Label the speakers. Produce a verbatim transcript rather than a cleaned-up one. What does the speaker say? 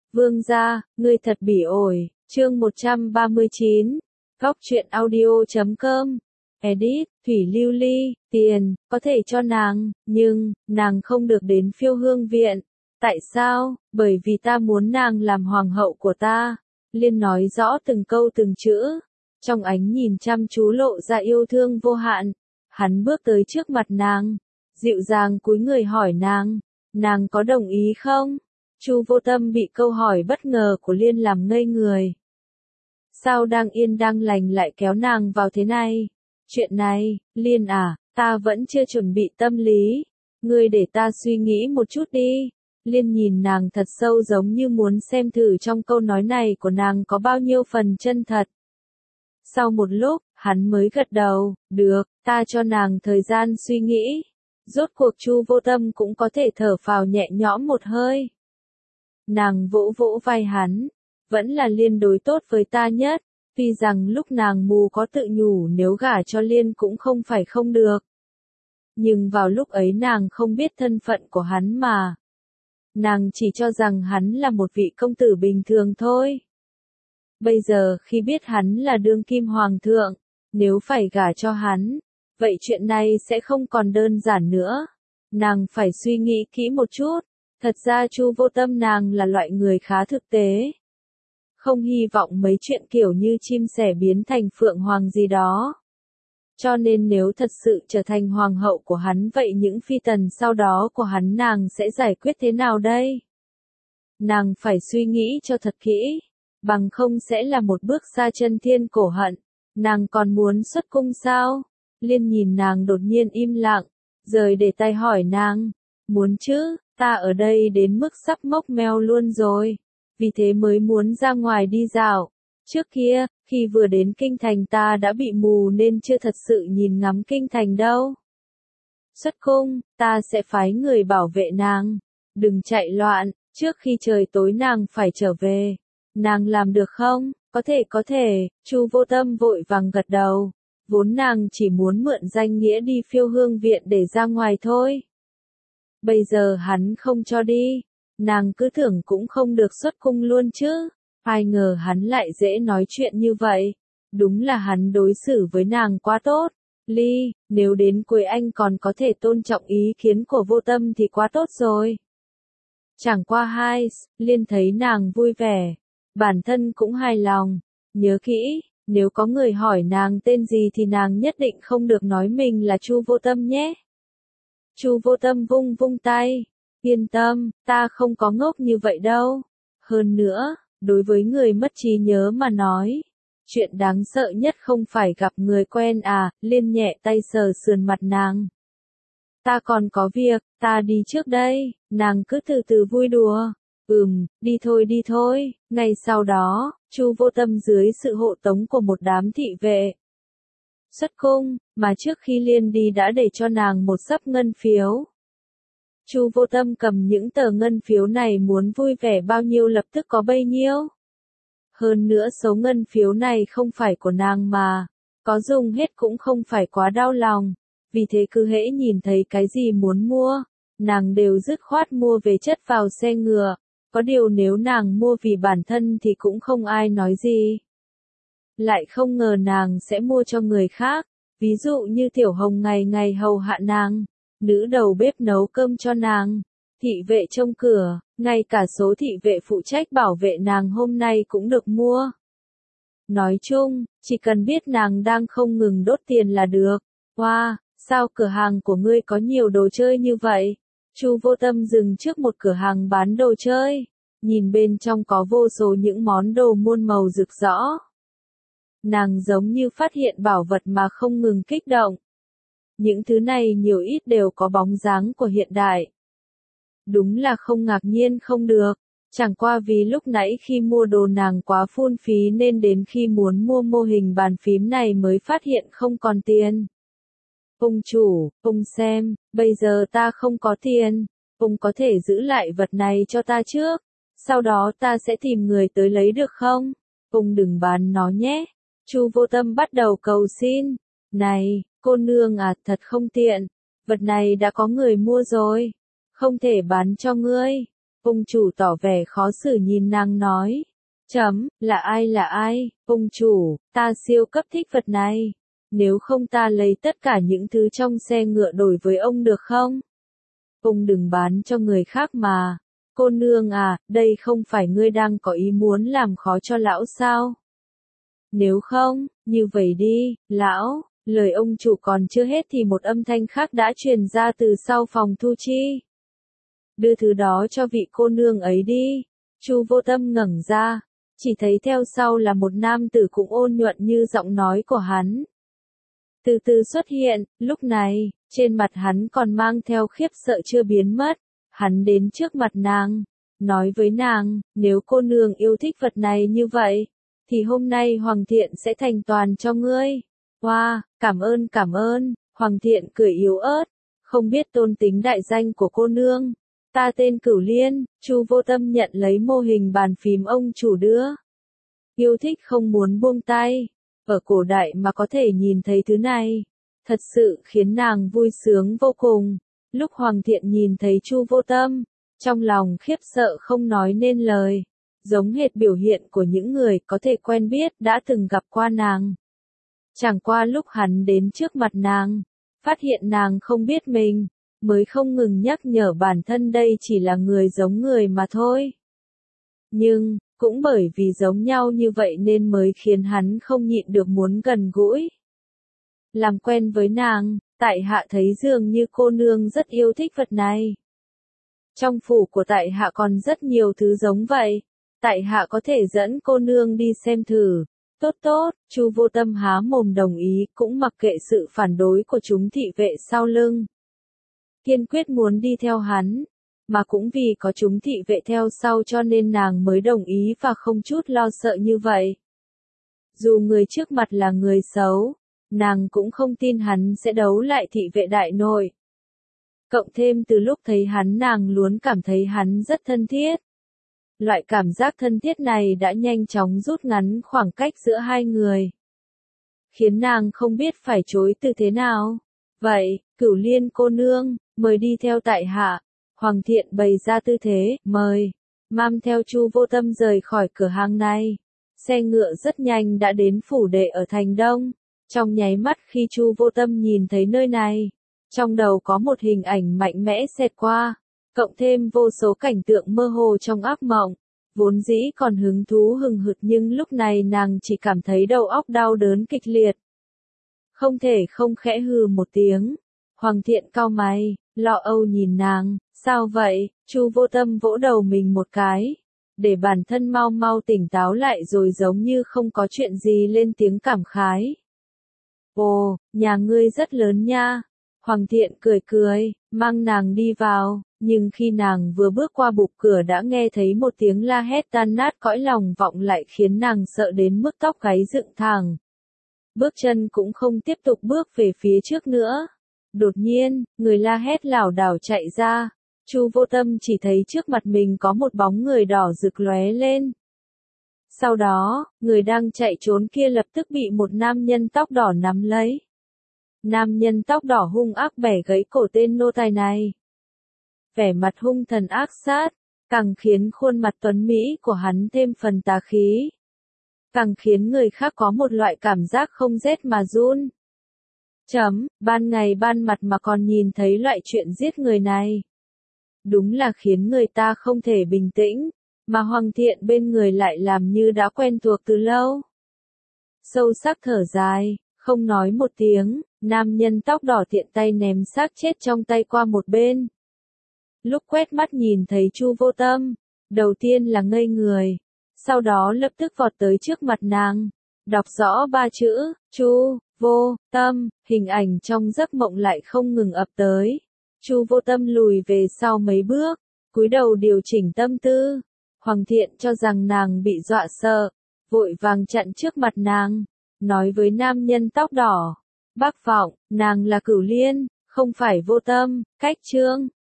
Speaker 1: Vương gia, ngươi thật bỉ ổi, chương một trăm ba mươi chín, góc truyện audio chấm com, edit, Thủy Lưu Ly, tiền, có thể cho nàng, nhưng, nàng không được đến Phiêu Hương Viện. Tại sao? Bởi vì ta muốn nàng làm hoàng hậu của ta. Liên nói rõ từng câu từng chữ, trong ánh nhìn chăm chú lộ ra yêu thương vô hạn. Hắn bước tới trước mặt nàng, dịu dàng cúi người hỏi nàng, nàng có đồng ý không? Chu Vô Tâm bị câu hỏi bất ngờ của Liên làm ngây người. Sao đang yên đang lành lại kéo nàng vào thế này? Chuyện này, Liên à, ta vẫn chưa chuẩn bị tâm lý. Ngươi để ta suy nghĩ một chút đi. Liên nhìn nàng thật sâu giống như muốn xem thử trong câu nói này của nàng có bao nhiêu phần chân thật. Sau một lúc, hắn mới gật đầu, được, ta cho nàng thời gian suy nghĩ. Rốt cuộc Chu Vô Tâm cũng có thể thở phào nhẹ nhõm một hơi. Nàng vỗ vỗ vai hắn, vẫn là Liên đối tốt với ta nhất, tuy rằng lúc nàng mù có tự nhủ nếu gả cho Liên cũng không phải không được. Nhưng vào lúc ấy nàng không biết thân phận của hắn mà. Nàng chỉ cho rằng hắn là một vị công tử bình thường thôi. Bây giờ khi biết hắn là đương kim hoàng thượng, nếu phải gả cho hắn, vậy chuyện này sẽ không còn đơn giản nữa. Nàng phải suy nghĩ kỹ một chút. Thật ra Chu Vô Tâm nàng là loại người khá thực tế. Không hy vọng mấy chuyện kiểu như chim sẻ biến thành phượng hoàng gì đó. Cho nên nếu thật sự trở thành hoàng hậu của hắn vậy những phi tần sau đó của hắn nàng sẽ giải quyết thế nào đây? Nàng phải suy nghĩ cho thật kỹ, bằng không sẽ là một bước xa chân thiên cổ hận. Nàng còn muốn xuất cung sao? Liên nhìn nàng đột nhiên im lặng, rời để tay hỏi nàng, muốn chứ? Ta ở đây đến mức sắp mốc meo luôn rồi, vì thế mới muốn ra ngoài đi dạo. Trước kia, khi vừa đến kinh thành ta đã bị mù nên chưa thật sự nhìn ngắm kinh thành đâu. Xuất cung, ta sẽ phái người bảo vệ nàng. Đừng chạy loạn, trước khi trời tối nàng phải trở về. Nàng làm được không? Có thể có thể, Chu Vô Tâm vội vàng gật đầu. Vốn nàng chỉ muốn mượn danh nghĩa đi Phiêu Hương Viện để ra ngoài thôi. Bây giờ hắn không cho đi, nàng cứ tưởng cũng không được xuất cung luôn chứ. Ai ngờ hắn lại dễ nói chuyện như vậy. Đúng là hắn đối xử với nàng quá tốt. Ly, nếu đến cuối anh còn có thể tôn trọng ý kiến của Vô Tâm thì quá tốt rồi. Chẳng qua hai, Liên thấy nàng vui vẻ. Bản thân cũng hài lòng. Nhớ kỹ, nếu có người hỏi nàng tên gì thì nàng nhất định không được nói mình là Chu Vô Tâm nhé. Chu Vô Tâm vung vung tay, yên tâm, ta không có ngốc như vậy đâu. Hơn nữa, đối với người mất trí nhớ mà nói, chuyện đáng sợ nhất không phải gặp người quen à, Liên nhẹ tay sờ sườn mặt nàng. Ta còn có việc, ta đi trước đây, nàng cứ từ từ vui đùa. Ừm, đi thôi đi thôi, ngay sau đó, Chu Vô Tâm dưới sự hộ tống của một đám thị vệ. Xuất cung, mà trước khi Liên đi đã để cho nàng một xấp ngân phiếu. Chu Vô Tâm cầm những tờ ngân phiếu này muốn vui vẻ bao nhiêu lập tức có bấy nhiêu. Hơn nữa số ngân phiếu này không phải của nàng mà, có dùng hết cũng không phải quá đau lòng, vì thế cứ hễ nhìn thấy cái gì muốn mua, nàng đều dứt khoát mua về chất vào xe ngựa, có điều nếu nàng mua vì bản thân thì cũng không ai nói gì. Lại không ngờ nàng sẽ mua cho người khác, ví dụ như Tiểu Hồng ngày ngày hầu hạ nàng, nữ đầu bếp nấu cơm cho nàng, thị vệ trông cửa, ngay cả số thị vệ phụ trách bảo vệ nàng hôm nay cũng được mua. Nói chung, chỉ cần biết nàng đang không ngừng đốt tiền là được. Wow, sao cửa hàng của ngươi có nhiều đồ chơi như vậy? Chu Vô Tâm dừng trước một cửa hàng bán đồ chơi, nhìn bên trong có vô số những món đồ muôn màu rực rỡ. Nàng giống như phát hiện bảo vật mà không ngừng kích động. Những thứ này nhiều ít đều có bóng dáng của hiện đại. Đúng là không ngạc nhiên không được, chẳng qua vì lúc nãy khi mua đồ nàng quá phung phí nên đến khi muốn mua mô hình bàn phím này mới phát hiện không còn tiền. Ông chủ, ông xem, bây giờ ta không có tiền, ông có thể giữ lại vật này cho ta trước, sau đó ta sẽ tìm người tới lấy được không? Ông đừng bán nó nhé. Chu Vô Tâm bắt đầu cầu xin. Này, cô nương à, thật không tiện. Vật này đã có người mua rồi. Không thể bán cho ngươi. Ông chủ tỏ vẻ khó xử nhìn nàng nói. Chấm, là ai là ai, ông chủ, ta siêu cấp thích vật này. Nếu không ta lấy tất cả những thứ trong xe ngựa đổi với ông được không? Ông đừng bán cho người khác mà. Cô nương à, đây không phải ngươi đang có ý muốn làm khó cho lão sao? Nếu không, như vậy đi, lão, lời ông chủ còn chưa hết thì một âm thanh khác đã truyền ra từ sau phòng thu chi. Đưa thứ đó cho vị cô nương ấy đi. Chu Vô Tâm ngẩng ra, chỉ thấy theo sau là một nam tử cũng ôn nhuận như giọng nói của hắn. Từ từ xuất hiện, lúc này, trên mặt hắn còn mang theo khiếp sợ chưa biến mất. Hắn đến trước mặt nàng, nói với nàng, nếu cô nương yêu thích vật này như vậy, thì hôm nay Hoàng thiện sẽ thành toàn cho ngươi. Hoa, wow, cảm ơn cảm ơn, Hoàng thiện cười yếu ớt, không biết tôn tính đại danh của cô nương. Ta tên Cửu Liên. Chu Vô Tâm nhận lấy mô hình bàn phím ông chủ đưa. Yêu thích không muốn buông tay. Ở cổ đại mà có thể nhìn thấy thứ này, thật sự khiến nàng vui sướng vô cùng. Lúc Hoàng thiện nhìn thấy Chu Vô Tâm, trong lòng khiếp sợ không nói nên lời, giống hệt biểu hiện của những người có thể quen biết đã từng gặp qua nàng. Chẳng qua lúc hắn đến trước mặt nàng, phát hiện nàng không biết mình, mới không ngừng nhắc nhở bản thân đây chỉ là người giống người mà thôi. Nhưng, cũng bởi vì giống nhau như vậy nên mới khiến hắn không nhịn được muốn gần gũi. Làm quen với nàng, tại hạ thấy dường như cô nương rất yêu thích vật này. Trong phủ của tại hạ còn rất nhiều thứ giống vậy, tại hạ có thể dẫn cô nương đi xem thử. Tốt tốt, Chu Vô Tâm há mồm đồng ý, cũng mặc kệ sự phản đối của chúng thị vệ sau lưng. Kiên quyết muốn đi theo hắn, mà cũng vì có chúng thị vệ theo sau cho nên nàng mới đồng ý và không chút lo sợ như vậy. Dù người trước mặt là người xấu, nàng cũng không tin hắn sẽ đấu lại thị vệ đại nội. Cộng thêm từ lúc thấy hắn nàng luôn cảm thấy hắn rất thân thiết. Loại cảm giác thân thiết này đã nhanh chóng rút ngắn khoảng cách giữa hai người, khiến nàng không biết phải chối từ thế nào. Vậy, Cửu Liên cô nương, mời đi theo tại hạ. Hoàng thiện bày ra tư thế, mời, mang theo Chu Vô Tâm rời khỏi cửa hàng này. Xe ngựa rất nhanh đã đến phủ đệ ở thành Đông. Trong nháy mắt khi Chu Vô Tâm nhìn thấy nơi này, trong đầu có một hình ảnh mạnh mẽ xẹt qua, cộng thêm vô số cảnh tượng mơ hồ trong ác mộng. Vốn dĩ còn hứng thú hừng hực nhưng lúc này nàng chỉ cảm thấy đầu óc đau đớn kịch liệt. Không thể không khẽ hừ một tiếng. Hoàng thiện cau mày, lo âu nhìn nàng, sao vậy? Chu Vô Tâm vỗ đầu mình một cái, để bản thân mau mau tỉnh táo lại rồi giống như không có chuyện gì lên tiếng cảm khái. Ồ, nhà ngươi rất lớn nha. Hoàng thiện cười cười, mang nàng đi vào, nhưng khi nàng vừa bước qua bục cửa đã nghe thấy một tiếng la hét tan nát cõi lòng vọng lại khiến nàng sợ đến mức tóc gáy dựng thẳng. Bước chân cũng không tiếp tục bước về phía trước nữa. Đột nhiên, người la hét lảo đảo chạy ra. Chu Vô Tâm chỉ thấy trước mặt mình có một bóng người đỏ rực lóe lên. Sau đó, người đang chạy trốn kia lập tức bị một nam nhân tóc đỏ nắm lấy. Nam nhân tóc đỏ hung ác bẻ gãy cổ tên nô tài này. Vẻ mặt hung thần ác sát, càng khiến khuôn mặt tuấn mỹ của hắn thêm phần tà khí. Càng khiến người khác có một loại cảm giác không rét mà run. Chấm, ban ngày ban mặt mà còn nhìn thấy loại chuyện giết người này. Đúng là khiến người ta không thể bình tĩnh, mà Hoàng thiện bên người lại làm như đã quen thuộc từ lâu. Sâu sắc thở dài, không nói một tiếng, nam nhân tóc đỏ tiện tay ném xác chết trong tay qua một bên. Lúc quét mắt nhìn thấy Chu Vô Tâm, đầu tiên là ngây người, sau đó lập tức vọt tới trước mặt nàng, đọc rõ ba chữ, Chu Vô Tâm, hình ảnh trong giấc mộng lại không ngừng ập tới. Chu Vô Tâm lùi về sau mấy bước, cúi đầu điều chỉnh tâm tư. Hoàng thiện cho rằng nàng bị dọa sợ, vội vàng chặn trước mặt nàng, nói với nam nhân tóc đỏ, bác Vọng, nàng là Cửu Liên, không phải Vô Tâm, cách chương.